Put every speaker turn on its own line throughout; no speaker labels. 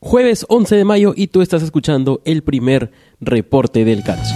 Jueves 11 de mayo y tú estás escuchando el primer reporte del catch.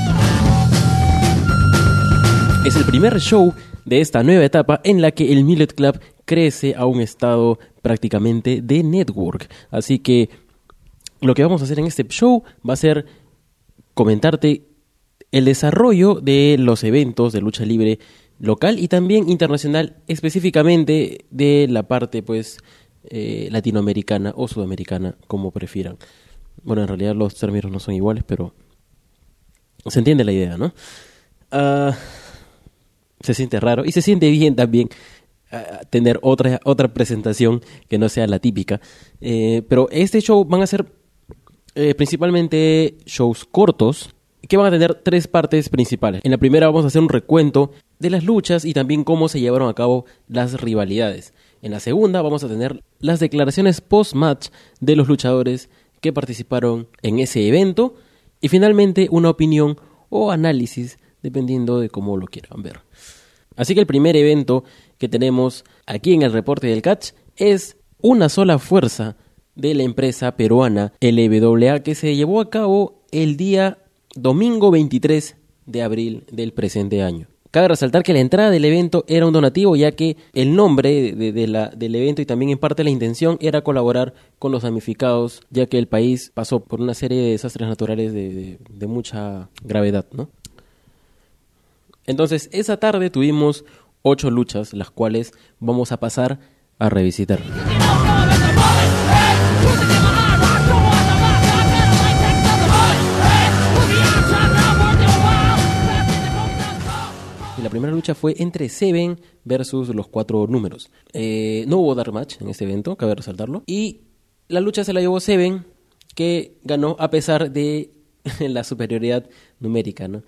Es el primer show de esta nueva etapa en la que el Millet Club crece a un estado prácticamente de network. Así que lo que vamos a hacer en este show va a ser comentarte el desarrollo de los eventos de lucha libre local y también internacional, específicamente de la parte latinoamericana o sudamericana, como prefieran. Bueno, en realidad los términos no son iguales, pero se entiende la idea, ¿no? Se siente raro y se siente bien también tener otra presentación que no sea la típica. Pero este show van a ser principalmente shows cortos que van a tener 3 partes principales. En la primera vamos a hacer un recuento de las luchas y también cómo se llevaron a cabo las rivalidades. En la segunda vamos a tener las declaraciones post-match de los luchadores que participaron en ese evento y finalmente una opinión o análisis dependiendo de cómo lo quieran ver. Así que el primer evento que tenemos aquí en el reporte del catch es una sola fuerza de la empresa peruana LWA que se llevó a cabo el día domingo 23 de abril del presente año. Cabe resaltar que la entrada del evento era un donativo, ya que el nombre del evento y también en parte la intención era colaborar con los damnificados, ya que el país pasó por una serie de desastres naturales de mucha gravedad, ¿no? Entonces, esa tarde tuvimos 8 luchas, las cuales vamos a pasar a revisitar. La primera lucha fue entre Seven versus los 4 números. No hubo dark match en este evento, cabe resaltarlo. Y la lucha se la llevó Seven, que ganó a pesar de la superioridad numérica, ¿no?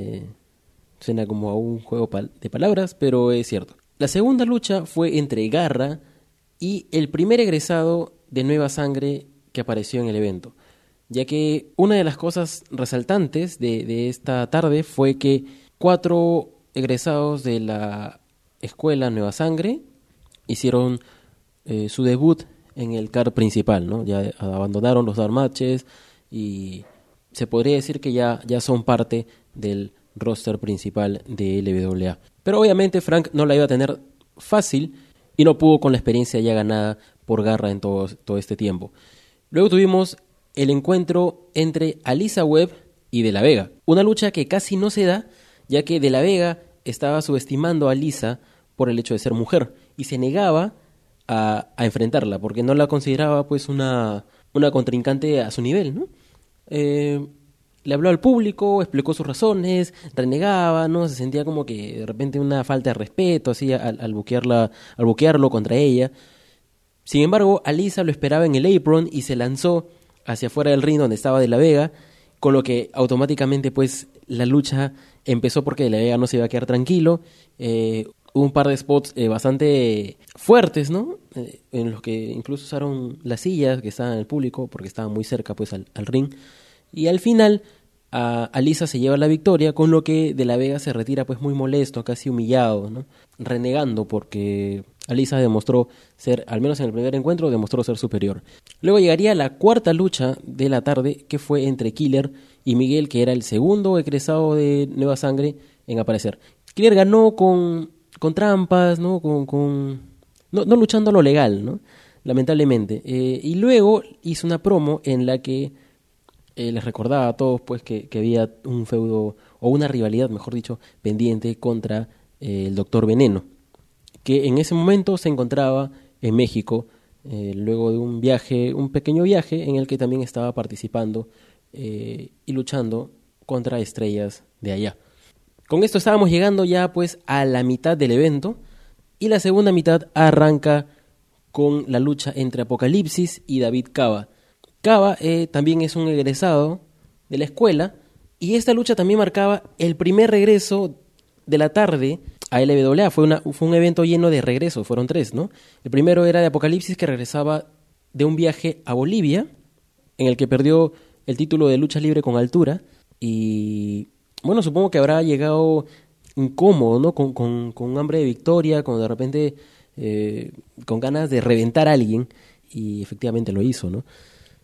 Suena como a un juego de palabras, pero es cierto. La segunda lucha fue entre Garra y el primer egresado de Nueva Sangre que apareció en el evento, ya que una de las cosas resaltantes de esta tarde fue que 4 egresados de la escuela Nueva Sangre hicieron su debut en el card principal, ¿no? Ya abandonaron los dark matches y se podría decir que ya son parte del roster principal de LWA. Pero obviamente Frank no la iba a tener fácil y no pudo con la experiencia ya ganada por Garra en todo este tiempo. Luego tuvimos el encuentro entre Alisa Webb y De La Vega, una lucha que casi no se da, ya que De La Vega estaba subestimando a Alisa por el hecho de ser mujer y se negaba a enfrentarla porque no la consideraba pues una contrincante a su nivel, ¿no? Le habló al público, explicó sus razones, renegaba, ¿no? Se sentía como que de repente una falta de respeto así al buquearlo contra ella. Sin embargo, Alisa lo esperaba en el apron y se lanzó hacia afuera del ring donde estaba De La Vega, con lo que automáticamente pues la lucha empezó porque De La Vega no se iba a quedar tranquilo. Hubo un par de spots bastante fuertes, ¿no? En los que incluso usaron las sillas que estaban en el público porque estaban muy cerca pues al ring. Y al final Alisa se lleva la victoria, con lo que De La Vega se retira pues muy molesto, casi humillado, ¿no? Renegando porque Alisa demostró ser, al menos en el primer encuentro, demostró ser superior. Luego llegaría la cuarta lucha de la tarde, que fue entre Killer y Miguel, que era el segundo egresado de Nueva Sangre en aparecer. Killer ganó con trampas, ¿no? No luchando a lo legal, ¿no? Lamentablemente. Y luego hizo una promo en la que les recordaba a todos pues que había un feudo, o una rivalidad, mejor dicho, pendiente contra el Doctor Veneno, que en ese momento se encontraba en México, luego de un pequeño viaje en el que también estaba participando y luchando contra estrellas de allá. Con esto estábamos llegando ya pues a la mitad del evento, y la segunda mitad arranca con la lucha entre Apocalipsis y David Cava. Cava también es un egresado de la escuela, y esta lucha también marcaba el primer regreso de la tarde a LWA. Fue un evento lleno de regresos, fueron 3, ¿no? El primero era de Apocalipsis, que regresaba de un viaje a Bolivia, en el que perdió el título de lucha libre con altura, y bueno, supongo que habrá llegado incómodo, ¿no? Con hambre de victoria, con de repente con ganas de reventar a alguien, y efectivamente lo hizo, ¿no?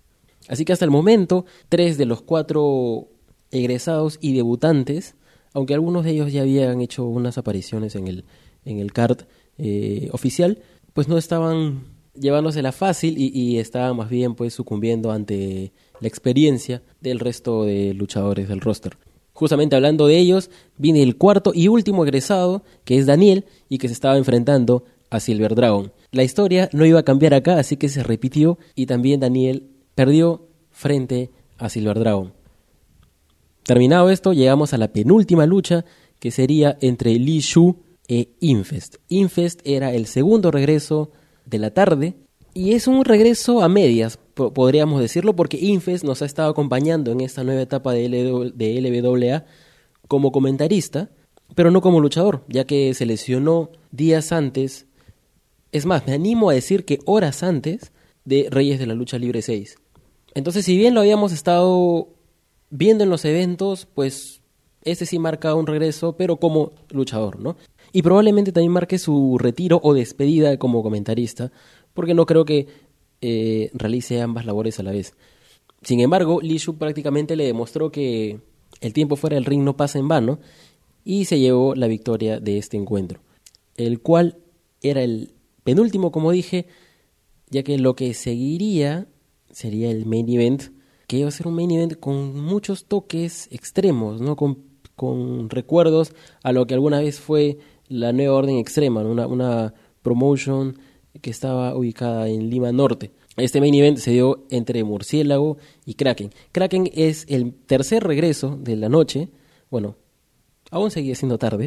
Así que hasta el momento, 3 de los 4 egresados y debutantes, aunque algunos de ellos ya habían hecho unas apariciones en el card oficial, pues no estaban llevándosela fácil y estaban más bien pues sucumbiendo ante la experiencia del resto de luchadores del roster. Justamente hablando de ellos, viene el cuarto y último egresado, que es Daniel, y que se estaba enfrentando a Silver Dragon. La historia no iba a cambiar acá, así que se repitió y también Daniel perdió frente a Silver Dragon. Terminado esto, llegamos a la penúltima lucha, que sería entre Li Shu e Infest. Infest era el segundo regreso de la tarde, y es un regreso a medias, podríamos decirlo, porque Infest nos ha estado acompañando en esta nueva etapa de LWA como comentarista, pero no como luchador, ya que se lesionó días antes, es más, me animo a decir que horas antes de Reyes de la Lucha Libre 6. Entonces, si bien lo habíamos estado viendo en los eventos, pues este sí marca un regreso, pero como luchador, ¿no? Y probablemente también marque su retiro o despedida como comentarista, porque no creo que realice ambas labores a la vez. Sin embargo, Li Shu prácticamente le demostró que el tiempo fuera del ring no pasa en vano y se llevó la victoria de este encuentro, el cual era el penúltimo, como dije, ya que lo que seguiría sería el main event, que iba a ser un main event con muchos toques extremos, ¿no? Con recuerdos a lo que alguna vez fue la Nueva Orden Extrema, ¿no? Una promotion que estaba ubicada en Lima Norte. Este main event se dio entre Murciélago y Kraken. Kraken es el tercer regreso de la noche. Bueno, aún seguía siendo tarde,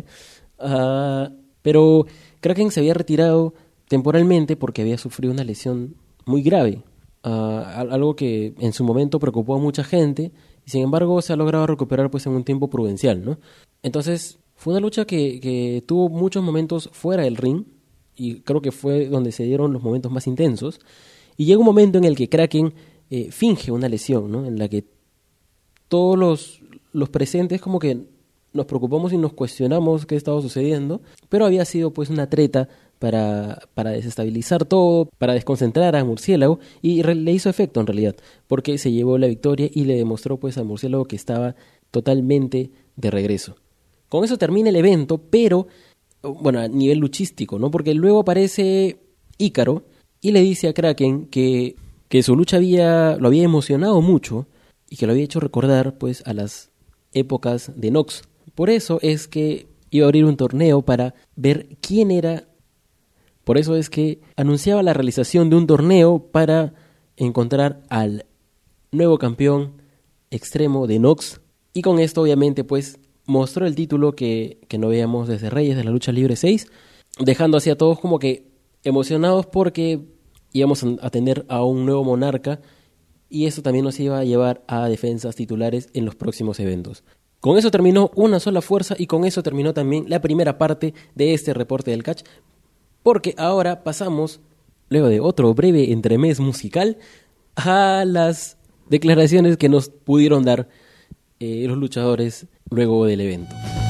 pero Kraken se había retirado temporalmente porque había sufrido una lesión muy grave, algo que en su momento preocupó a mucha gente, y sin embargo se ha logrado recuperar pues en un tiempo prudencial, ¿no? Entonces fue una lucha que tuvo muchos momentos fuera del ring, y creo que fue donde se dieron los momentos más intensos, y llega un momento en el que Kraken finge una lesión, ¿no? En la que todos los presentes como que nos preocupamos y nos cuestionamos qué estaba sucediendo, pero había sido pues una treta para desestabilizar todo, para desconcentrar a Murciélago, y le hizo efecto en realidad, porque se llevó la victoria y le demostró pues a Murciélago que estaba totalmente de regreso. Con eso termina el evento, pero bueno, a nivel luchístico, ¿no? Porque luego aparece Ícaro y le dice a Kraken que su lucha lo había emocionado mucho y que lo había hecho recordar pues a las épocas de Nox. Por eso es que iba a abrir un torneo para ver quién era. Por eso es que anunciaba la realización de un torneo para encontrar al nuevo campeón extremo de Nox. Y con esto obviamente pues mostró el título que no veíamos desde Reyes de la Lucha Libre 6, dejando así a todos como que emocionados porque íbamos a tener a un nuevo monarca, y eso también nos iba a llevar a defensas titulares en los próximos eventos. Con eso terminó Una Sola Fuerza, y con eso terminó también la primera parte de este reporte del catch, porque ahora pasamos, luego de otro breve entremés musical, a las declaraciones que nos pudieron dar los luchadores luego del evento.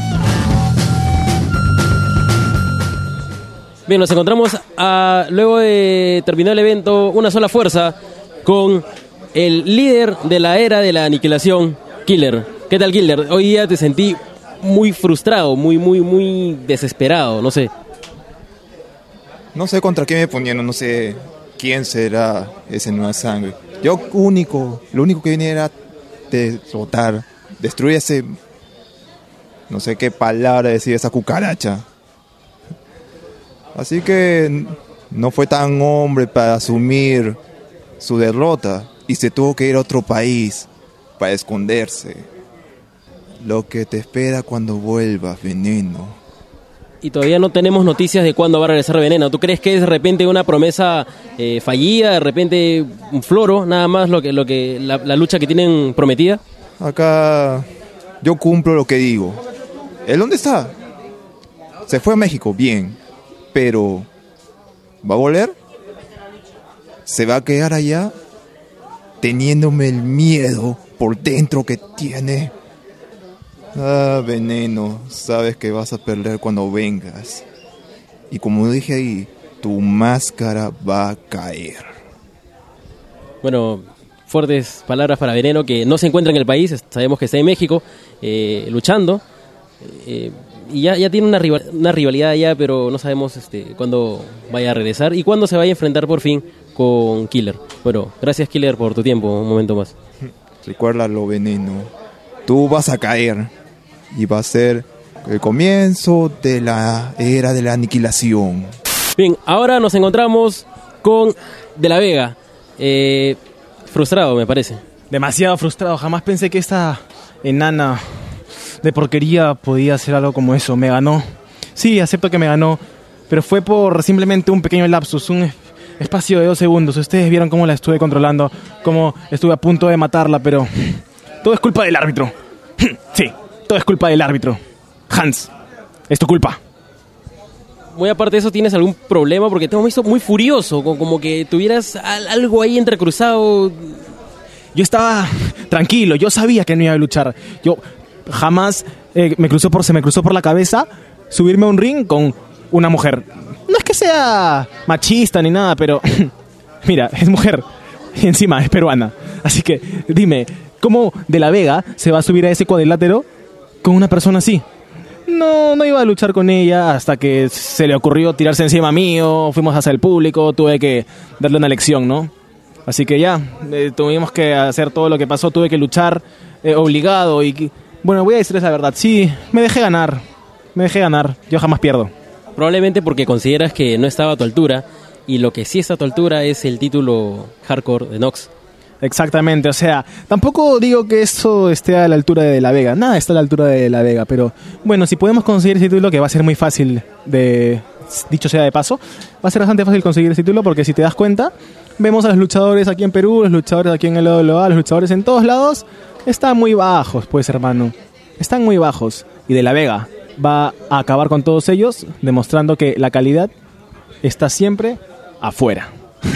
Bien, nos encontramos luego de terminar el evento Una Sola Fuerza con el líder de la era de la aniquilación, Killer. ¿Qué tal, Killer? Hoy día te sentí muy frustrado, muy desesperado, no sé.
No sé contra qué me ponieron, no sé quién será ese Nueva Sangre. Yo lo único que venía era derrotar, destruir ese, no sé qué palabra decir, esa cucaracha. Así que no fue tan hombre para asumir su derrota y se tuvo que ir a otro país para esconderse. Lo que te espera cuando vuelvas, Veneno.
Y todavía no tenemos noticias de cuándo va a regresar Veneno. ¿Tú crees que es de repente una promesa fallida, de repente un floro, nada más la lucha que tienen prometida?
Acá yo cumplo lo que digo. ¿Él dónde está? Se fue a México, bien. Pero ¿va a volver? ¿Se va a quedar allá teniéndome el miedo por dentro que tiene? Ah, Veneno, sabes que vas a perder cuando vengas. Y como dije ahí, tu máscara va a caer.
Bueno, fuertes palabras para Veneno, que no se encuentra en el país, sabemos que está en México luchando, y ya tiene una rivalidad allá, pero no sabemos cuándo vaya a regresar y cuándo se vaya a enfrentar por fin con Killer. Bueno, gracias Killer por tu tiempo, un momento más.
Recuérdalo, Veneno. Tú vas a caer y va a ser el comienzo de la era de la aniquilación.
Bien, ahora nos encontramos con De La Vega. Frustrado, me parece.
Demasiado frustrado. Jamás pensé que esta enana de porquería podía hacer algo como eso. Me ganó. Sí, acepto que me ganó, pero fue por simplemente un pequeño lapsus, un espacio de 2 segundos. Ustedes vieron cómo la estuve controlando, cómo estuve a punto de matarla, pero todo es culpa del árbitro. Sí, todo es culpa del árbitro. Hans, es tu culpa.
Muy aparte de eso, ¿tienes algún problema? Porque te hemos visto muy furioso, como que tuvieras algo ahí entrecruzado.
Yo estaba tranquilo, yo sabía que no iba a luchar. Yo jamás se me cruzó por la cabeza subirme a un ring con una mujer. No es que sea machista ni nada, pero mira, es mujer y encima es peruana. Así que dime, ¿cómo De La Vega se va a subir a ese cuadrilátero con una persona así? No iba a luchar con ella hasta que se le ocurrió tirarse encima mío, fuimos hacia el público, tuve que darle una lección, ¿no? Así que ya, tuvimos que hacer todo lo que pasó, tuve que luchar obligado y... Bueno, voy a decirles la verdad, sí, me dejé ganar, yo jamás pierdo.
Probablemente porque consideras que no estaba a tu altura, y lo que sí está a tu altura es el título hardcore de Nox.
Exactamente, o sea, tampoco digo que eso esté a la altura de La Vega, nada está a la altura de La Vega, pero bueno, si podemos conseguir ese título, que va a ser muy fácil, dicho sea de paso, va a ser bastante fácil conseguir ese título, porque si te das cuenta, vemos a los luchadores aquí en Perú, los luchadores aquí en el WWE, los luchadores en todos lados, están muy bajos, pues hermano, están muy bajos, y De La Vega va a acabar con todos ellos, demostrando que la calidad está siempre afuera.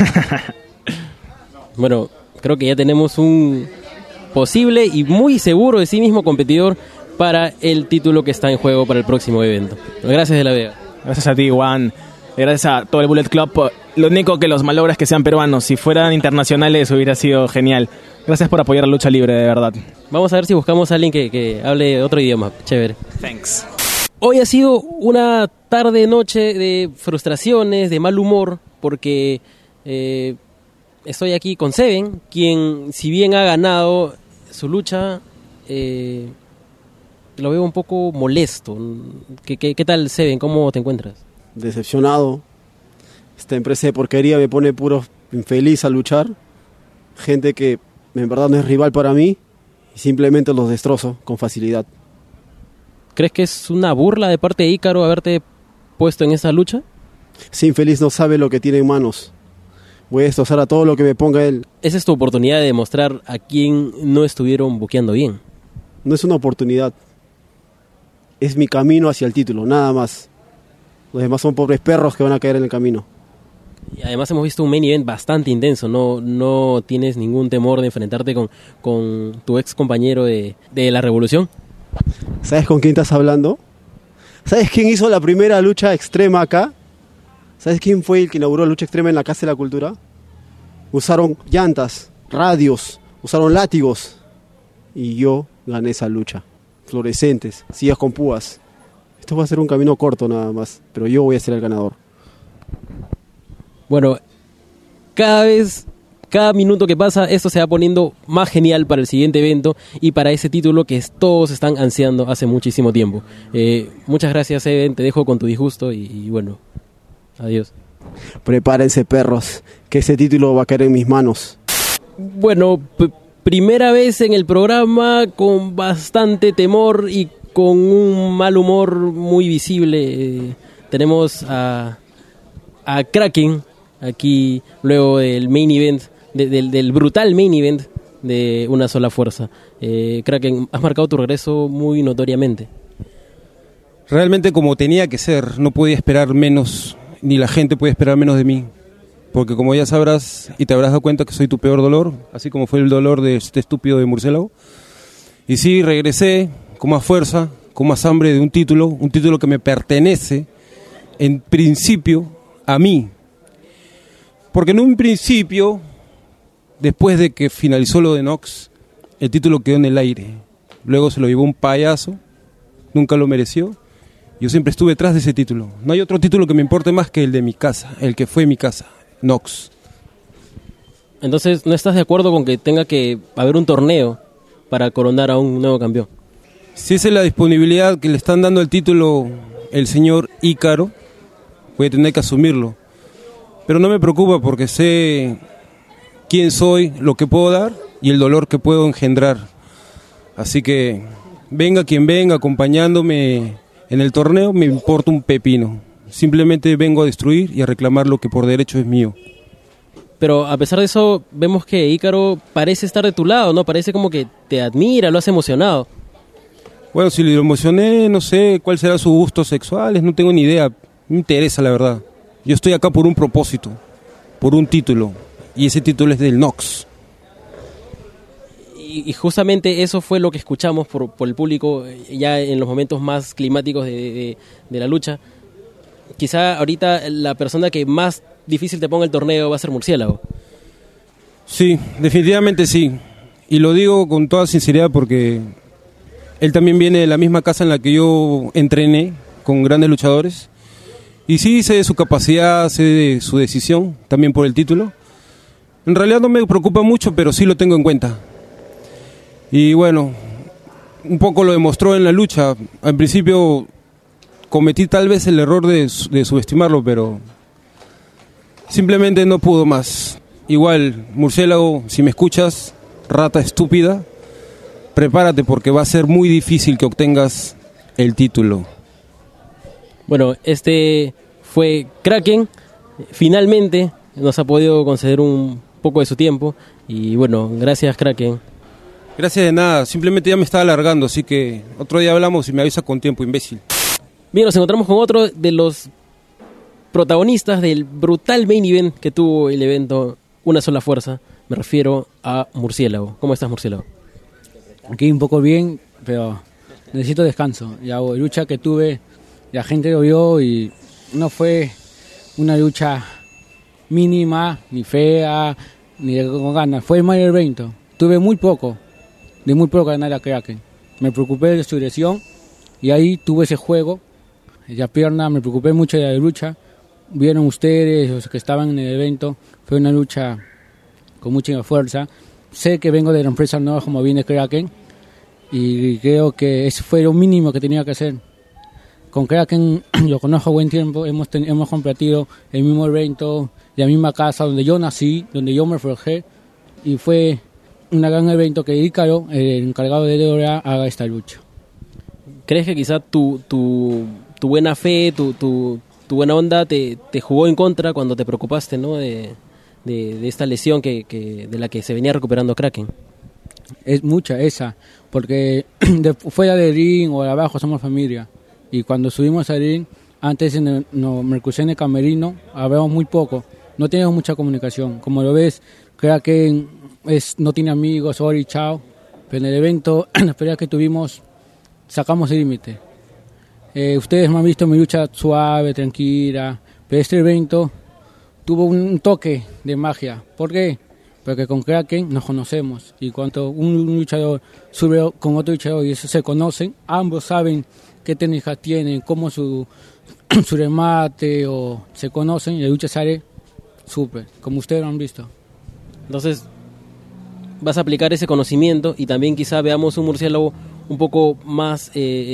Bueno, creo que ya tenemos un posible y muy seguro de sí mismo competidor para el título que está en juego para el próximo evento. Gracias, De La Vega.
Gracias a ti, Juan. Gracias a todo el Bullet Club. Lo único que los malogras es que sean peruanos. Si fueran internacionales hubiera sido genial. Gracias por apoyar la lucha libre, de verdad.
Vamos a ver si buscamos a alguien que hable otro idioma. Chévere.
Thanks.
Hoy ha sido una tarde-noche de frustraciones, de mal humor, porque estoy aquí con Seven, quien, si bien ha ganado su lucha, lo veo un poco molesto. ¿Qué tal, Seven? ¿Cómo te encuentras?
Decepcionado. Esta empresa de porquería me pone puro infeliz a luchar. Gente que en verdad no es rival para mí y simplemente los destrozo con facilidad.
¿Crees que es una burla de parte de Ícaro haberte puesto en esa lucha?
Ese infeliz no sabe lo que tiene en manos. Voy a destrozar a todo lo que me ponga él.
Esa es tu oportunidad de demostrar a quién no estuvieron buqueando bien.
No es una oportunidad. Es mi camino hacia el título, nada más. Los demás son pobres perros que van a caer en el camino.
Y además hemos visto un main event bastante intenso. No tienes ningún temor de enfrentarte con tu ex compañero de la Revolución.
¿Sabes con quién estás hablando? ¿Sabes quién hizo la primera lucha extrema acá? ¿Sabes quién fue el que inauguró la lucha extrema en la Casa de la Cultura? Usaron llantas, radios, usaron látigos. Y yo gané esa lucha. Fluorescentes, sillas con púas. Esto va a ser un camino corto nada más, pero yo voy a ser el ganador.
Bueno, cada minuto que pasa, esto se va poniendo más genial para el siguiente evento y para ese título que todos están ansiando hace muchísimo tiempo. Muchas gracias, Eben, te dejo con tu disgusto y bueno, adiós.
Prepárense, perros, que ese título va a caer en mis manos.
Bueno, primera vez en el programa con bastante temor y con un mal humor muy visible. Tenemos a Kraken aquí luego del main event, del brutal main event de Una Sola Fuerza. Kraken, has marcado tu regreso muy notoriamente.
Realmente como tenía que ser, no podía esperar menos, ni la gente puede esperar menos de mí. Porque como ya sabrás y te habrás dado cuenta que soy tu peor dolor, así como fue el dolor de este estúpido de murciélago. Y sí, regresé con más fuerza, con más hambre de un título que me pertenece en principio a mí. Porque en un principio después de que finalizó lo de Nox, el título quedó en el aire. Luego se lo llevó un payaso, nunca lo mereció. Yo siempre estuve detrás de ese título. No hay otro título que me importe más que el de mi casa, el que fue mi casa, Nox.
Entonces, ¿no estás de acuerdo con que tenga que haber un torneo para coronar a un nuevo campeón?
Si esa es la disponibilidad que le están dando el título el señor Ícaro, voy a tener que asumirlo. Pero no me preocupa porque sé quién soy, lo que puedo dar y el dolor que puedo engendrar. Así que venga quien venga acompañándome en el torneo, me importa un pepino. Simplemente vengo a destruir y a reclamar lo que por derecho es mío.
Pero a pesar de eso, vemos que Ícaro parece estar de tu lado, ¿no? Parece como que te admira, lo has emocionado.
Bueno, si lo emocioné, no sé cuál será su gusto sexual, no tengo ni idea. No me interesa, la verdad. Yo estoy acá por un propósito, por un título, y ese título es del Nox.
Y justamente eso fue lo que escuchamos por el público ya en los momentos más climáticos de la lucha. Quizá ahorita la persona que más difícil te ponga el torneo va a ser Murciélago.
Sí, definitivamente sí. Y lo digo con toda sinceridad porque él también viene de la misma casa en la que yo entrené con grandes luchadores. Y sí, sé de su capacidad, sé de su decisión, también por el título. En realidad no me preocupa mucho, pero sí lo tengo en cuenta. Y bueno, un poco lo demostró en la lucha. Al principio cometí tal vez el error de subestimarlo, pero simplemente no pudo más. Igual, Murciélago, si me escuchas, rata estúpida, prepárate porque va a ser muy difícil que obtengas el título.
Bueno, este fue Kraken. Finalmente nos ha podido conceder un poco de su tiempo. Y bueno, gracias Kraken.
Gracias de nada, simplemente ya me estaba alargando, así que otro día hablamos y me avisa con tiempo, imbécil.
Bien, nos encontramos con otro de los protagonistas del brutal main event que tuvo el evento Una Sola Fuerza. Me refiero a Murciélago. ¿Cómo estás, Murciélago?
Aquí un poco bien, pero necesito descanso. La lucha que tuve, la gente lo vio y no fue una lucha mínima, ni fea, ni con ganas. Fue el mayor evento. Tuve muy poco ganar a Kraken. Me preocupé de su lesión y ahí tuve ese juego. La pierna, me preocupé mucho de la lucha. Vieron ustedes, los que estaban en el evento, fue una lucha con mucha fuerza. Sé que vengo de la empresa nueva como viene Kraken y creo que eso fue lo mínimo que tenía que hacer. Con Kraken lo conozco a buen tiempo, hemos compartido el mismo evento, la misma casa donde yo nací, donde yo me forjé, y fue un gran evento que Ícaro, el encargado de DWA, haga esta lucha.
¿Crees que quizá tu buena fe, tu buena onda te jugó en contra cuando te preocupaste, ¿no? de esta lesión de la que se venía recuperando Kraken?
Es mucha esa, porque fuera de ring o de abajo somos familia. Y cuando subimos al ring, antes me crucé en el camerino, hablamos muy poco, no teníamos mucha comunicación. Como lo ves, Kraken no tiene amigos, sorry, chao. Pero en el evento, en la pelea que tuvimos, sacamos el límite. Ustedes me han visto mi lucha suave, tranquila, pero este evento tuvo un toque de magia. ¿Por qué? Porque con Kraken nos conocemos y cuando un luchador sube con otro luchador y se conocen, ambos saben qué técnicas tienen, cómo su remate o se conocen y la lucha sale súper, como ustedes lo han visto.
Entonces vas a aplicar ese conocimiento y también quizá veamos un Murciélago un poco más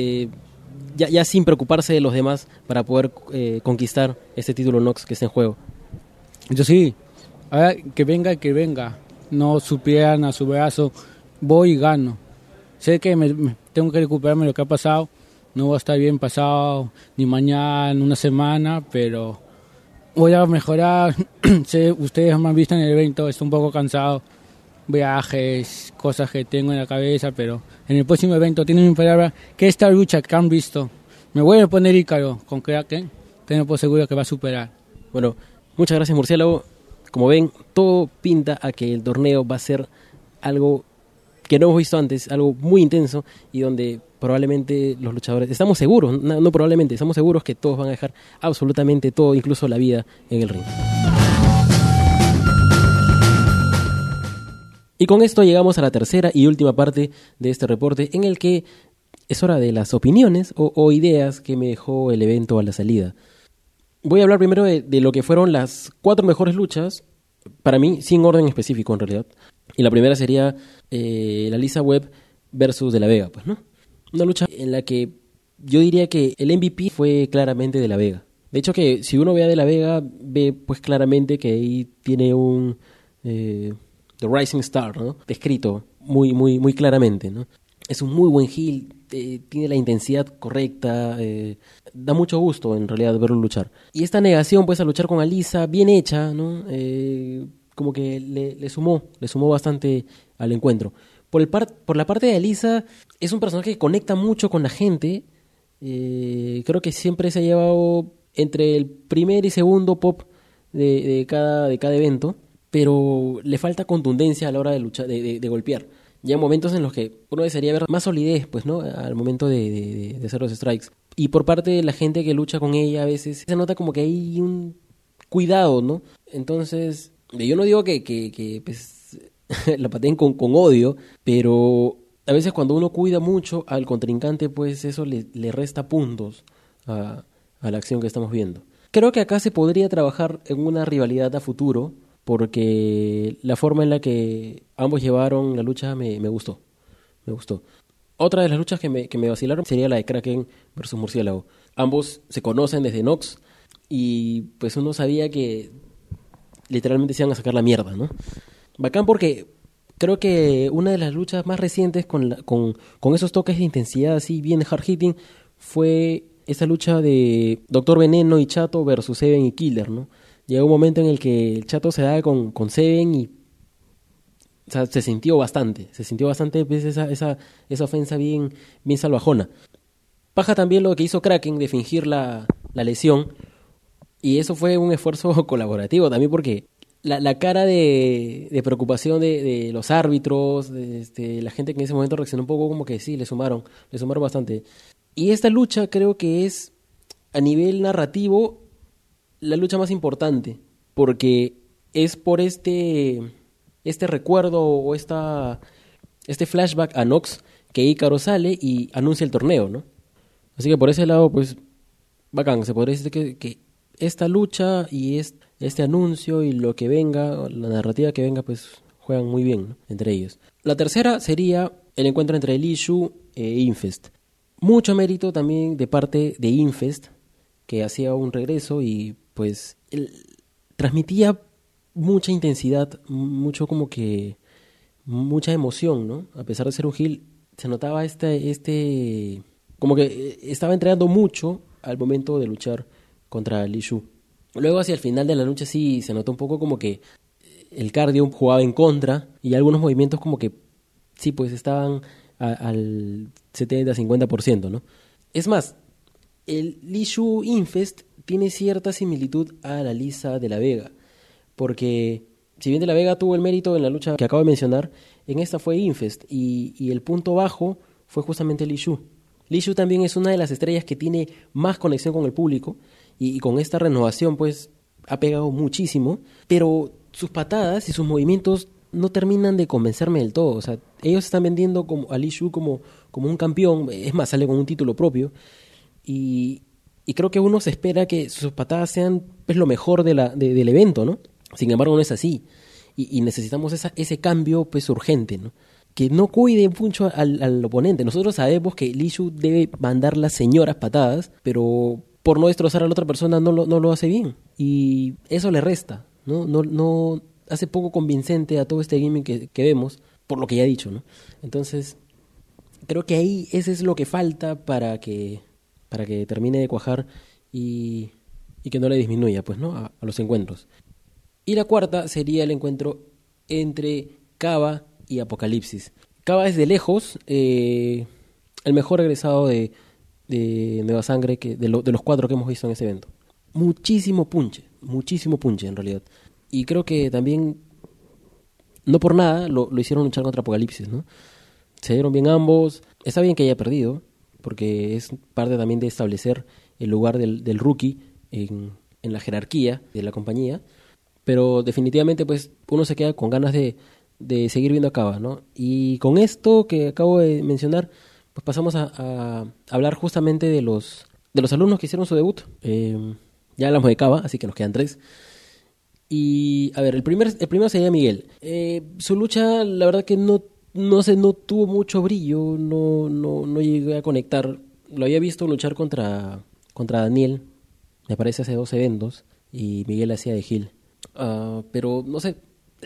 ya sin preocuparse de los demás para poder conquistar este título Nox que está en juego.
Yo sí, ahora que venga, no su pierna, su brazo, voy y gano. Sé que me tengo que recuperarme de lo que ha pasado, no va a estar bien pasado ni mañana, una semana, pero voy a mejorar. Sé, ustedes me han visto en el evento, estoy un poco cansado, viajes, cosas que tengo en la cabeza, pero en el próximo evento tienen mi palabra que esta lucha que han visto, me voy a poner Ícaro con Kraken, tengo por seguro que va a superar.
Bueno, muchas gracias Murciélago. Como ven, todo pinta a que el torneo va a ser algo que no hemos visto antes, algo muy intenso y donde probablemente los luchadores, estamos seguros, no probablemente, estamos seguros que todos van a dejar absolutamente todo, incluso la vida en el ring. Y con esto llegamos a la tercera y última parte de este reporte, en el que es hora de las opiniones o ideas que me dejó el evento a la salida. Voy a hablar primero de lo que fueron las 4 mejores luchas, para mí, sin orden específico en realidad. Y la primera sería la Lisa Webb versus De La Vega, pues, ¿no? Una lucha en la que yo diría que el MVP fue claramente De La Vega. De hecho, que si uno ve a De La Vega, ve pues claramente que ahí tiene un The Rising Star, ¿no? Descrito muy, muy, muy claramente, ¿no? Es un muy buen heel, tiene la intensidad correcta, da mucho gusto en realidad verlo luchar. Y esta negación pues a luchar con Alisa, bien hecha, ¿no? Como que le sumó bastante al encuentro. Por la parte de Alisa, es un personaje que conecta mucho con la gente. Creo que siempre se ha llevado entre el primer y segundo pop de cada evento, pero le falta contundencia a la hora de luchar, de golpear. Ya hay momentos en los que uno desearía ver más solidez, pues, ¿no? Al momento de hacer los strikes. Y por parte de la gente que lucha con ella, a veces se nota como que hay un cuidado, ¿no? Entonces, yo no digo que pues, la pateen con odio, pero a veces cuando uno cuida mucho al contrincante, pues eso le resta puntos a la acción que estamos viendo. Creo que acá se podría trabajar en una rivalidad a futuro, porque la forma en la que ambos llevaron la lucha me gustó. Otra de las luchas que me vacilaron sería la de Kraken versus Murciélago. Ambos se conocen desde Nox y pues uno sabía que literalmente se iban a sacar la mierda, ¿no? Bacán porque creo que una de las luchas más recientes con esos toques de intensidad así bien hard hitting fue esa lucha de Doctor Veneno y Chato versus Seven y Killer, ¿no? Llegó un momento en el que el Chato se daba con Seven y o sea, se sintió bastante pues, esa ofensa bien salvajona. Paja también lo que hizo Kraken de fingir la lesión, y eso fue un esfuerzo colaborativo también porque la cara de preocupación de los árbitros, de la gente que en ese momento reaccionó un poco como que sí, le sumaron bastante. Y esta lucha creo que es a nivel narrativo la lucha más importante, porque es por este recuerdo o este flashback a Nox que Ícaro sale y anuncia el torneo, ¿no? Así que por ese lado, pues, bacán. Se podría decir que esta lucha y este anuncio y lo que venga, la narrativa que venga, pues, juegan muy bien, ¿no? Entre ellos. La tercera sería el encuentro entre Lishu e Infest. Mucho mérito también de parte de Infest, que hacía un regreso y pues transmitía mucha intensidad, mucho como que mucha emoción, ¿no? A pesar de ser un heel, se notaba como que estaba entrenando mucho al momento de luchar contra Lishu. Luego hacia el final de la lucha sí se notó un poco como que el cardio jugaba en contra y algunos movimientos como que sí, pues estaban al 70-50%, ¿no? Es más, el Lishu Infest tiene cierta similitud a la Lisa de la Vega, porque si bien de la Vega tuvo el mérito en la lucha que acabo de mencionar, en esta fue Infest y el punto bajo fue justamente Lishu. Lishu también es una de las estrellas que tiene más conexión con el público y con esta renovación pues ha pegado muchísimo, pero sus patadas y sus movimientos no terminan de convencerme del todo. O sea, ellos están vendiendo a Lishu como un campeón, es más, sale con un título propio y creo que uno se espera que sus patadas sean pues lo mejor del evento, ¿no? Sin embargo, no es así. Y necesitamos ese cambio pues urgente, ¿no? Que no cuide mucho al oponente. Nosotros sabemos que Lishu debe mandar las señoras patadas, pero por no destrozar a la otra persona no lo hace bien. Y eso le resta, ¿no? No hace poco convincente a todo este gimmick que vemos, por lo que ya he dicho, ¿no? Entonces, creo que ahí ese es lo que falta para que termine de cuajar y que no le disminuya, pues, ¿no? A los encuentros. Y la cuarta sería el encuentro entre Kaba y Apocalipsis. Kaba es de lejos el mejor egresado de Nueva Sangre de los 4 que hemos visto en ese evento. Muchísimo punche en realidad. Y creo que también, no por nada, lo hicieron luchar contra Apocalipsis, ¿no? Se dieron bien ambos. Está bien que haya perdido, porque es parte también de establecer el lugar del rookie en la jerarquía de la compañía. Pero definitivamente pues uno se queda con ganas de de seguir viendo a Cava, ¿no? Y con esto que acabo de mencionar, pues pasamos a hablar justamente de los alumnos que hicieron su debut. Ya hablamos de Cava, así que nos quedan 3. Y, a ver, el primero sería Miguel. Su lucha, la verdad que no tuvo mucho brillo, no llegué a conectar. Lo había visto luchar contra Daniel, me parece hace 2 eventos, y Miguel hacía de heel. Pero, no sé,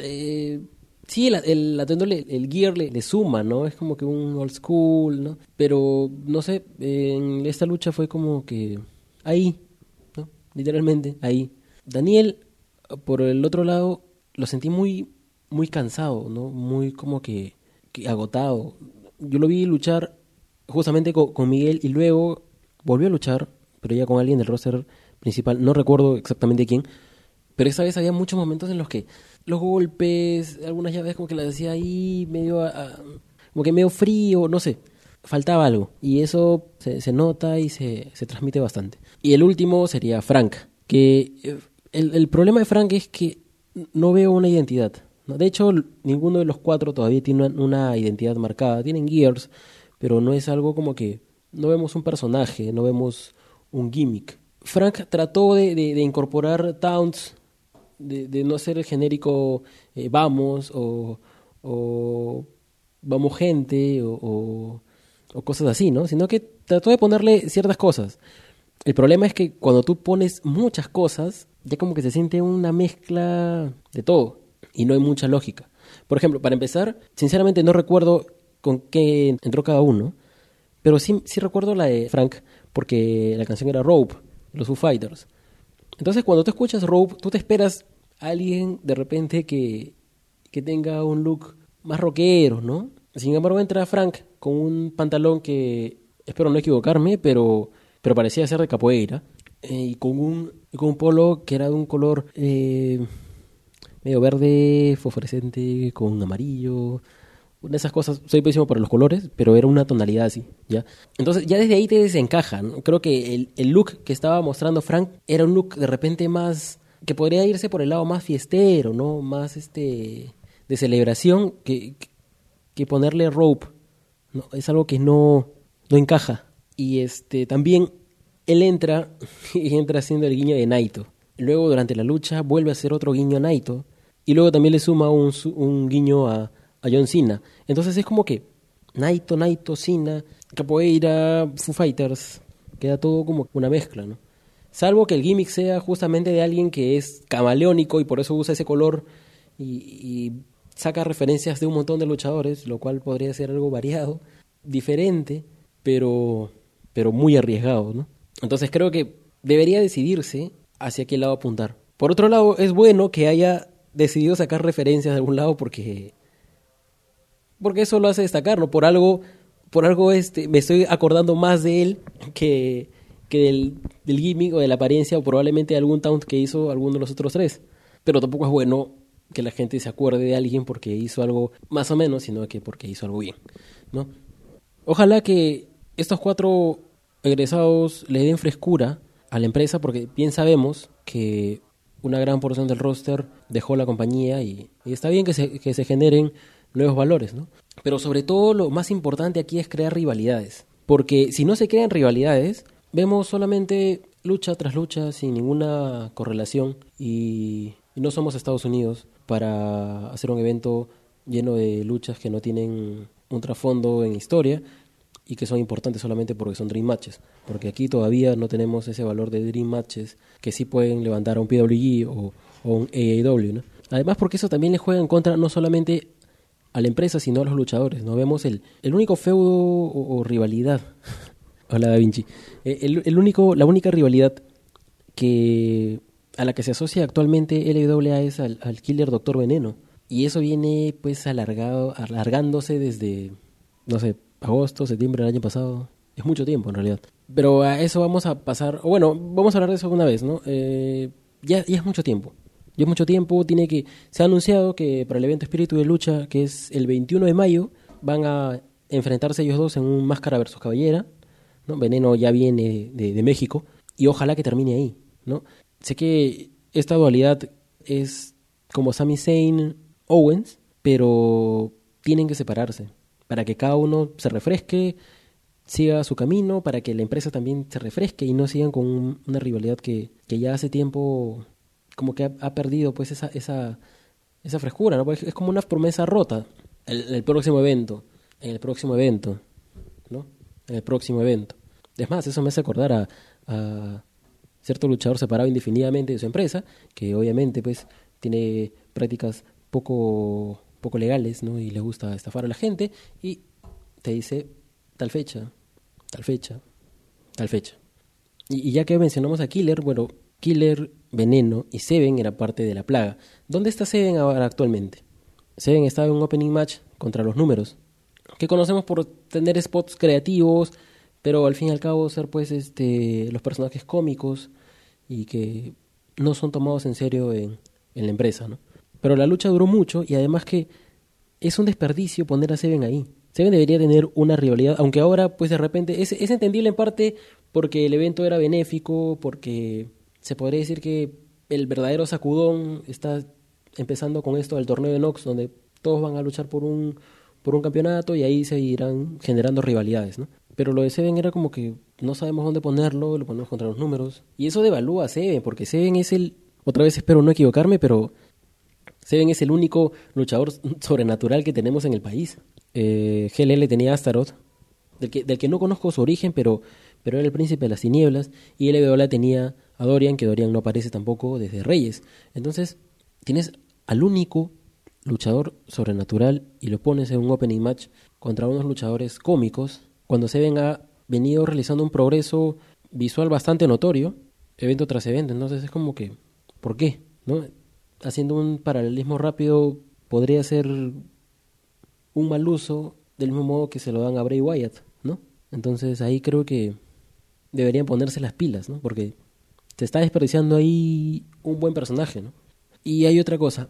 sí, el atuendo, el gear le suma, ¿no? Es como que un old school, ¿no? Pero, no sé, en esta lucha fue como que ahí, ¿no? Literalmente, ahí. Daniel, por el otro lado, lo sentí muy, muy cansado, ¿no? Muy como que agotado. Yo lo vi luchar justamente con Miguel y luego volvió a luchar, pero ya con alguien del roster principal, no recuerdo exactamente quién, pero esa vez había muchos momentos en los que los golpes, algunas llaves como que las hacía ahí medio como que medio frío, no sé, faltaba algo y eso se nota y se transmite bastante. Y el último sería Frank, que el problema de Frank es que no veo una identidad, ¿no? De hecho, ninguno de los 4 todavía tiene una identidad marcada, tienen gears, pero no es algo como que no vemos un personaje, no vemos un gimmick. Frank trató de incorporar taunts, de no ser el genérico vamos o vamos gente o cosas así, ¿no? Sino que trató de ponerle ciertas cosas. El problema es que cuando tú pones muchas cosas, ya como que se siente una mezcla de todo y no hay mucha lógica. Por ejemplo, para empezar, sinceramente no recuerdo con qué entró cada uno, pero sí recuerdo la de Frank, porque la canción era Rope, los Foo Fighters. Entonces cuando tú escuchas Rope, tú te esperas a alguien de repente que tenga un look más rockero, ¿no? Sin embargo entra Frank con un pantalón que, espero no equivocarme, pero parecía ser de capoeira, y con un polo que era de un color medio verde, fosforescente, con amarillo. Una de esas cosas, soy pésimo para los colores, pero era una tonalidad así, ¿ya? Entonces ya desde ahí te desencaja, ¿no? Creo que el look que estaba mostrando Frank era un look de repente más, que podría irse por el lado más fiestero, ¿no? Más de celebración que ponerle rope, ¿no? Es algo que no encaja. Y también él entra y entra haciendo el guiño de Naito. Luego durante la lucha vuelve a hacer otro guiño a Naito y luego también le suma un guiño a John Cena. Entonces es como que Naito, Cena, capoeira, Foo Fighters, queda todo como una mezcla, ¿no? Salvo que el gimmick sea justamente de alguien que es camaleónico y por eso usa ese color y saca referencias de un montón de luchadores, lo cual podría ser algo variado, diferente, pero muy arriesgado, ¿no? Entonces creo que debería decidirse hacia qué lado apuntar. Por otro lado, es bueno que haya decidido sacar referencias de algún lado porque eso lo hace destacar, ¿no? Por algo me estoy acordando más de él que del gimmick o de la apariencia o probablemente de algún taunt que hizo alguno de los otros 3. Pero tampoco es bueno que la gente se acuerde de alguien porque hizo algo más o menos, sino que porque hizo algo bien, ¿no? Ojalá que estos 4 egresados le den frescura a la empresa porque bien sabemos que una gran porción del roster dejó la compañía y está bien que se generen nuevos valores, ¿no? Pero sobre todo lo más importante aquí es crear rivalidades, porque si no se crean rivalidades, vemos solamente lucha tras lucha sin ninguna correlación y no somos Estados Unidos para hacer un evento lleno de luchas que no tienen un trasfondo en historia y que son importantes solamente porque son Dream Matches, porque aquí todavía no tenemos ese valor de Dream Matches que sí pueden levantar a un PWG o un AEW, ¿no? Además porque eso también le juega en contra no solamente a la empresa, sino a los luchadores, ¿no? Vemos el único feudo o rivalidad, hola Da Vinci, la única rivalidad a la que se asocia actualmente LWA es al Killer Doctor Veneno, y eso viene pues alargándose desde, no sé, agosto, septiembre del año pasado. Es mucho tiempo en realidad, pero a eso vamos a pasar, vamos a hablar de eso una vez, ¿no? Ya es mucho tiempo. Ya es mucho tiempo, se ha anunciado que para el evento Espíritu de Lucha, que es el 21 de mayo, van a enfrentarse ellos dos en un Máscara versus Cabellera, ¿no? Veneno ya viene de México, y ojalá que termine ahí, ¿no? Sé que esta dualidad es como Sami Zayn, Owens, pero tienen que separarse para que cada uno se refresque, siga su camino, para que la empresa también se refresque y no sigan con una rivalidad que ya hace tiempo como que ha perdido pues esa frescura, ¿no? Porque es como una promesa rota. El próximo evento, en el próximo evento, ¿no? En el próximo evento. Es más, eso me hace acordar a cierto luchador separado indefinidamente de su empresa, que obviamente pues tiene prácticas poco legales, ¿no? Y le gusta estafar a la gente y te dice tal fecha, tal fecha, tal fecha. Y ya que mencionamos a Killer, bueno, Killer, Veneno y Seven era parte de la plaga. ¿Dónde está Seven ahora actualmente? Seven estaba en un opening match contra los Números, que conocemos por tener spots creativos, pero al fin y al cabo ser pues los personajes cómicos y que no son tomados en serio en la empresa, ¿no? Pero la lucha duró mucho y además que es un desperdicio poner a Seven ahí. Seven debería tener una rivalidad, aunque ahora pues de repente es entendible en parte porque el evento era benéfico, porque se podría decir que el verdadero sacudón está empezando con esto del torneo de Nox, donde todos van a luchar por un campeonato y ahí se irán generando rivalidades, ¿no? Pero lo de Seven era como que no sabemos dónde ponerlo, lo ponemos contra los Números. Y eso devalúa a Seven, porque Seven es otra vez espero no equivocarme, pero Seven es el único luchador sobrenatural que tenemos en el país. GLL tenía a Astaroth, del que no conozco su origen, pero era el príncipe de las tinieblas, y LWA tenía a Dorian, que Dorian no aparece tampoco desde Reyes. Entonces, tienes al único luchador sobrenatural y lo pones en un opening match contra unos luchadores cómicos, cuando Seven ha venido realizando un progreso visual bastante notorio, evento tras evento. Entonces es como que, ¿por qué? ¿No? Haciendo un paralelismo rápido, podría ser un mal uso del mismo modo que se lo dan a Bray Wyatt, ¿no? Entonces ahí creo que deberían ponerse las pilas, ¿no? Porque se está desperdiciando ahí un buen personaje, ¿no? Y hay otra cosa.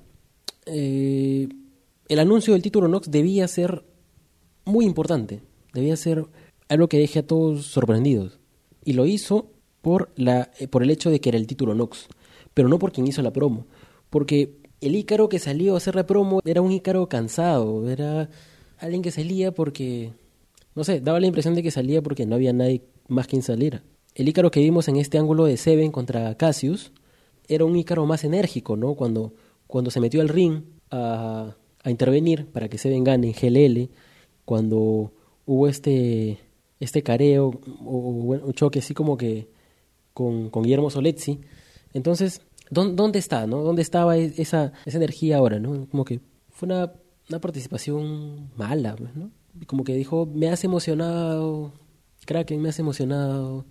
El anuncio del título Nox debía ser muy importante. Debía ser algo que deje a todos sorprendidos. Y lo hizo por el hecho de que era el título Nox. Pero no por quien hizo la promo. Porque el Ícaro que salió a hacer la promo era un Ícaro cansado. Era alguien que salía porque, no sé, daba la impresión de que salía porque no había nadie más quien saliera. El Ícaro que vimos en este ángulo de Seven contra Cassius era un Ícaro más enérgico, ¿no? Cuando se metió al ring a intervenir para que Seven gane en GLL, cuando hubo este careo o un choque así como que con Guillermo Soletzi. Entonces, ¿dónde está, no? ¿Dónde estaba esa energía ahora, no? Como que fue una participación mala, ¿no? Como que dijo, me has emocionado, Kraken, me has emocionado.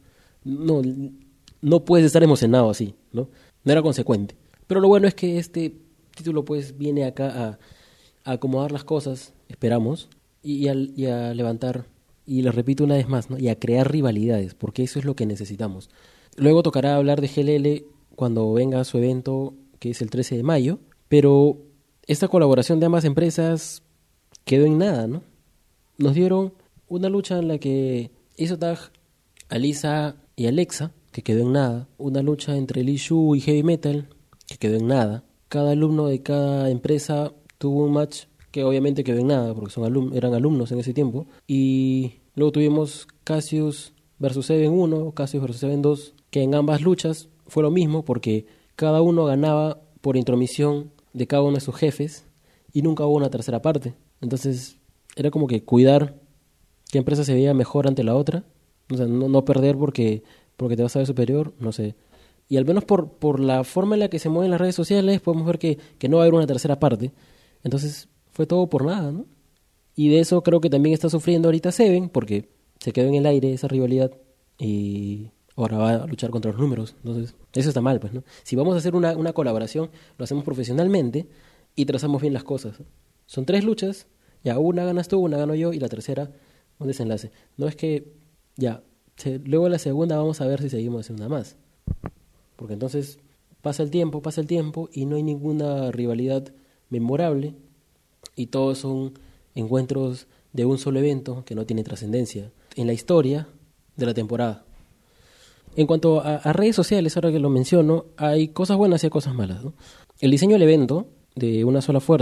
No puedes estar emocionado así, ¿no? No era consecuente. Pero lo bueno es que este título pues viene acá a acomodar las cosas, esperamos, y a levantar, y lo repito una vez más, ¿no? Y a crear rivalidades, porque eso es lo que necesitamos. Luego tocará hablar de GLL cuando venga su evento, que es el 13 de mayo, pero esta colaboración de ambas empresas quedó en nada, ¿no? Nos dieron una lucha en la que hizo tag a Lisa y Alexa, que quedó en nada. Una lucha entre Lee Shu y Heavy Metal, que quedó en nada. Cada alumno de cada empresa tuvo un match que obviamente quedó en nada, porque eran alumnos en ese tiempo. Y luego tuvimos Cassius vs. Seven 1, Cassius vs. Seven 2, que en ambas luchas fue lo mismo, porque cada uno ganaba por intromisión de cada uno de sus jefes y nunca hubo una tercera parte. Entonces era como que cuidar qué empresa se veía mejor ante la otra, o sea, no perder porque te vas a ver superior, no sé. Y al menos por la forma en la que se mueven las redes sociales podemos ver que no va a haber una tercera parte. Entonces fue todo por nada, ¿no? Y de eso creo que también está sufriendo ahorita Seven, porque se quedó en el aire esa rivalidad y ahora va a luchar contra los Números. Entonces eso está mal, pues, ¿no? Si vamos a hacer una colaboración, lo hacemos profesionalmente y trazamos bien las cosas. Son 3 luchas, ya una ganas tú, una gano yo y la tercera un desenlace. No es que ya, luego de la segunda vamos a ver si seguimos haciendo una más. Porque entonces pasa el tiempo y no hay ninguna rivalidad memorable y todos son encuentros de un solo evento que no tiene trascendencia en la historia de la temporada. En cuanto a redes sociales, ahora que lo menciono, hay cosas buenas y hay cosas malas, ¿no? El diseño del evento de Una Sola Fuerza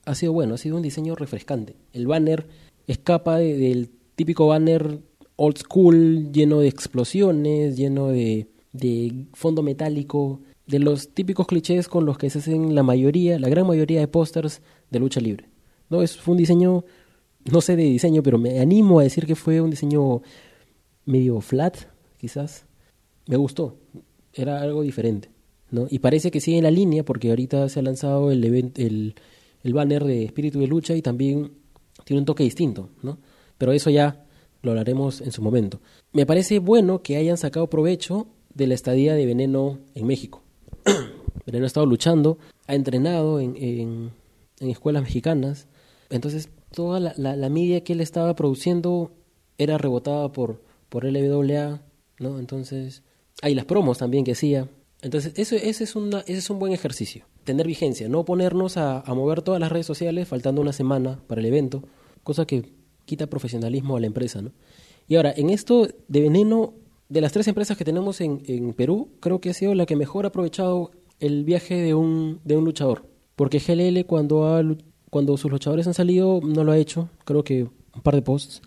ha sido bueno, ha sido un diseño refrescante. El banner escapa del típico banner old school, lleno de explosiones, lleno de fondo metálico, de los típicos clichés con los que se hacen la gran mayoría de pósters de lucha libre. No, fue un diseño, no sé de diseño, pero me animo a decir que fue un diseño medio flat, quizás. Me gustó, era algo diferente, ¿no? Y parece que sigue en la línea porque ahorita se ha lanzado el banner de Espíritu de Lucha y también tiene un toque distinto, ¿no? Pero eso ya lo hablaremos en su momento. Me parece bueno que hayan sacado provecho de la estadía de Veneno en México. Veneno ha estado luchando, ha entrenado en escuelas mexicanas, entonces toda la media que él estaba produciendo era rebotada por LWA, ¿no? Entonces, las promos también que hacía. Entonces, ese es un buen ejercicio, tener vigencia, no ponernos a mover todas las redes sociales faltando una semana para el evento, cosa que quita profesionalismo a la empresa, ¿no? Y ahora, en esto de Veneno, de las 3 empresas que tenemos en Perú, creo que ha sido la que mejor ha aprovechado el viaje de un luchador. Porque GLL, cuando sus luchadores han salido, no lo ha hecho. Creo que un par de posts.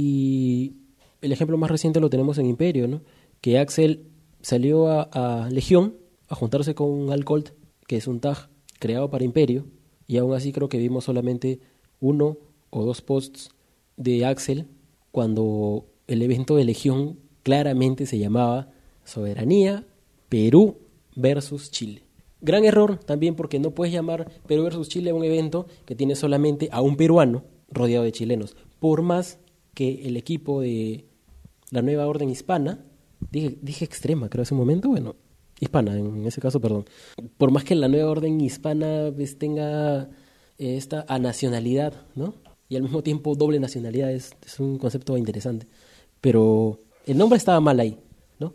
Y el ejemplo más reciente lo tenemos en Imperio, ¿no? Que Axel salió a Legión a juntarse con Al Colt, que es un tag creado para Imperio. Y aún así creo que vimos solamente 1 o 2 posts de Axel cuando el evento de Legión claramente se llamaba Soberanía Perú versus Chile. Gran error también porque no puedes llamar Perú versus Chile a un evento que tiene solamente a un peruano rodeado de chilenos. Por más que el equipo de la Nueva Orden Hispana, dije extrema creo hace un momento, bueno, hispana en ese caso, perdón. Por más que la Nueva Orden Hispana tenga esta anacionalidad, ¿no? Y al mismo tiempo doble nacionalidad, es un concepto interesante. Pero el nombre estaba mal ahí, ¿no?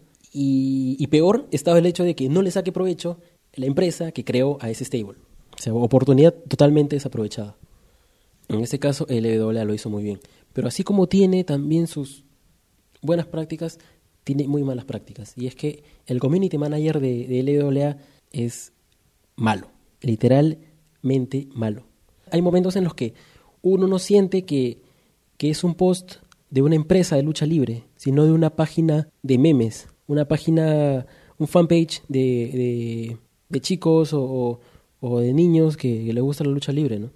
Y peor estaba el hecho de que no le saque provecho la empresa que creó a ese stable. O sea, oportunidad totalmente desaprovechada. En este caso, LWA lo hizo muy bien. Pero así como tiene también sus buenas prácticas, tiene muy malas prácticas. Y es que el community manager de LWA es malo. Literalmente malo. Hay momentos en los que uno no siente que es un post de una empresa de lucha libre, sino de una página de memes, una página, un fanpage de chicos o de niños que les gusta la lucha libre, ¿no?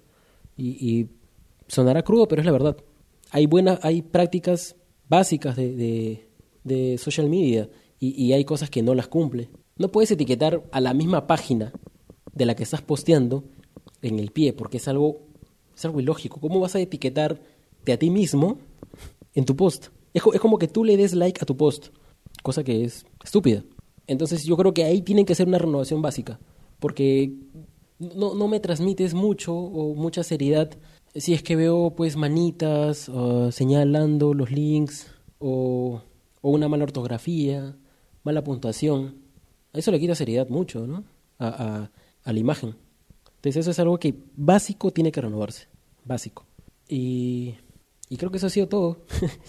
Y sonará crudo, pero es la verdad. Hay prácticas básicas de social media y hay cosas que no las cumple. No puedes etiquetar a la misma página de la que estás posteando en el pie, porque es algo ilógico. ¿Cómo vas a etiquetarte a ti mismo en tu post? Es como que tú le des like a tu post, cosa que es estúpida. Entonces yo creo que ahí tienen que ser una renovación básica, porque no me transmites mucho o mucha seriedad si es que veo pues manitas señalando los links o una mala ortografía, mala puntuación. A eso le quita seriedad mucho, ¿no? A la imagen. Entonces eso es algo que básico tiene que renovarse, básico. Y creo que eso ha sido todo.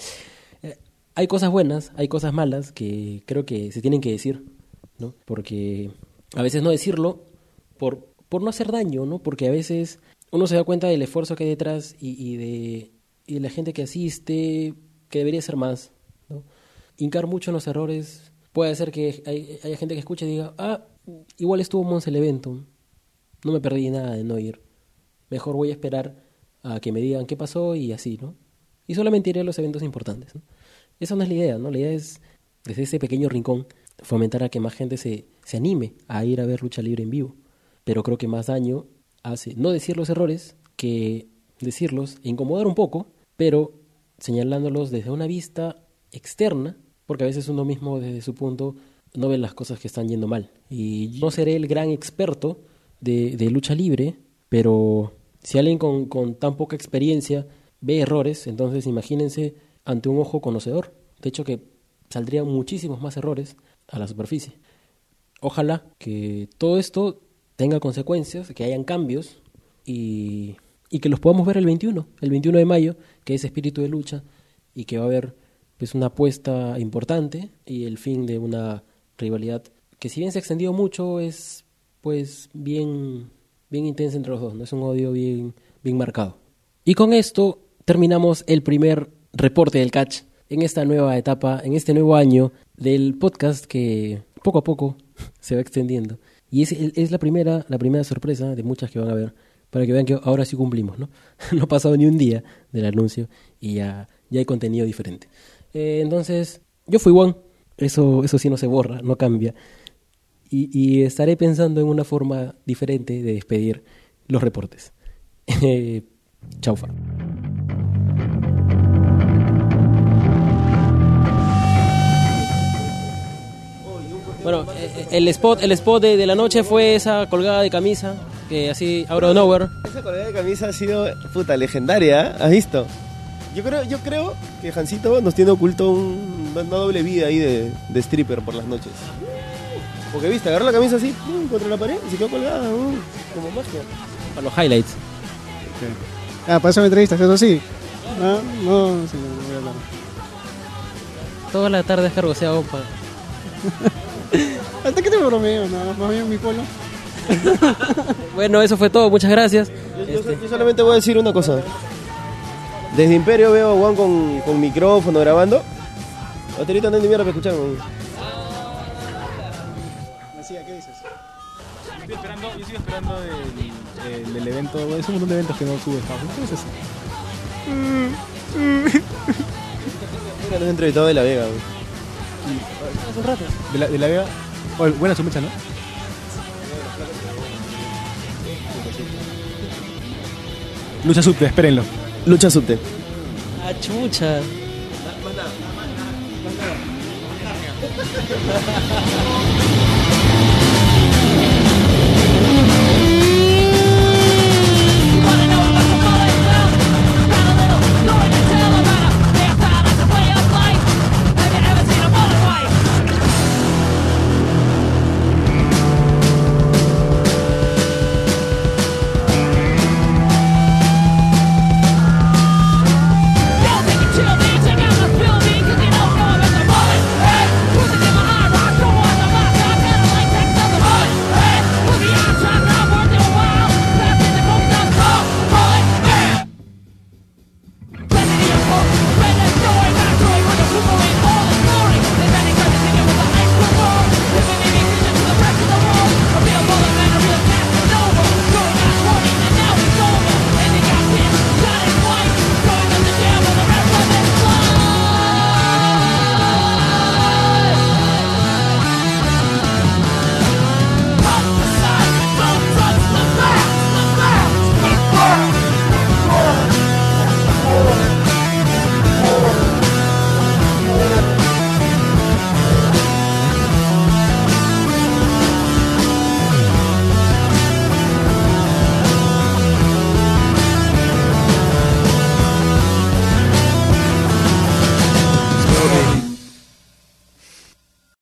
Hay cosas buenas, hay cosas malas que creo que se tienen que decir, ¿no? Porque a veces no decirlo por no hacer daño, ¿no? Porque a veces uno se da cuenta del esfuerzo que hay detrás y de la gente que asiste, que debería ser más, ¿no? Hincar mucho en los errores puede hacer que haya gente que escuche y diga, igual estuvo Monse el evento, no me perdí nada de no ir. Mejor voy a esperar a que me digan qué pasó y así, ¿no? Y solamente iré a los eventos importantes, ¿no? Esa no es la idea, ¿no? La idea es, desde ese pequeño rincón, fomentar a que más gente se anime a ir a ver lucha libre en vivo. Pero creo que más daño hace no decir los errores que decirlos e incomodar un poco, pero señalándolos desde una vista externa, porque a veces uno mismo desde su punto no ve las cosas que están yendo mal. Y yo no seré el gran experto de lucha libre, pero si alguien con tan poca experiencia ve errores, entonces imagínense ante un ojo conocedor. De hecho que saldrían muchísimos más errores a la superficie. Ojalá que todo esto tenga consecuencias, que hayan cambios y que los podamos ver el 21 de mayo, que es Espíritu de Lucha, y que va a haber pues una apuesta importante y el fin de una rivalidad que si bien se ha extendido mucho es pues bien intensa entre los dos, no es un odio bien bien marcado. Y con esto terminamos el primer reporte del catch en esta nueva etapa, en este nuevo año del podcast que poco a poco se va extendiendo. Y es la primera sorpresa de muchas que van a ver, para que vean que ahora sí cumplimos, ¿no? No ha pasado ni un día del anuncio y ya hay contenido diferente. Entonces, yo fui Juan, eso sí no se borra, no cambia. Y estaré pensando en una forma diferente de despedir los reportes. Chaufa. Bueno, el spot de la noche fue esa colgada de camisa, que así, out of nowhere.
Esa colgada de camisa ha sido, legendaria, ¿eh? ¿Has visto? Yo creo que Jancito nos tiene oculto una doble vida ahí de stripper por las noches. Porque viste, agarró la camisa así, contra la pared y se quedó colgada, como magia.
Para los highlights.
Para eso me entrevistas, eso sí. No, sí, no voy a hablar.
Toda la tarde has cargoseado, pa.
Hasta que te bromeo, no, más bien mi polo.
Bueno, eso fue todo, muchas gracias.
Yo solamente voy a decir una cosa. Desde Imperio veo a Juan con micrófono grabando. Baterita no hay ni mierda para escuchar, man.
¿Qué dices?
Yo sigo esperando del evento. Es un montón de eventos que no sube. ¿Qué es eso?
Mira, nos he entrevistado de La Vega, man.
Hace un rato.
De la Vega. Oh, buena su mecha, ¿no? Lucha subte, espérenlo.
Lucha subte.
Ah, chucha.
Más nada.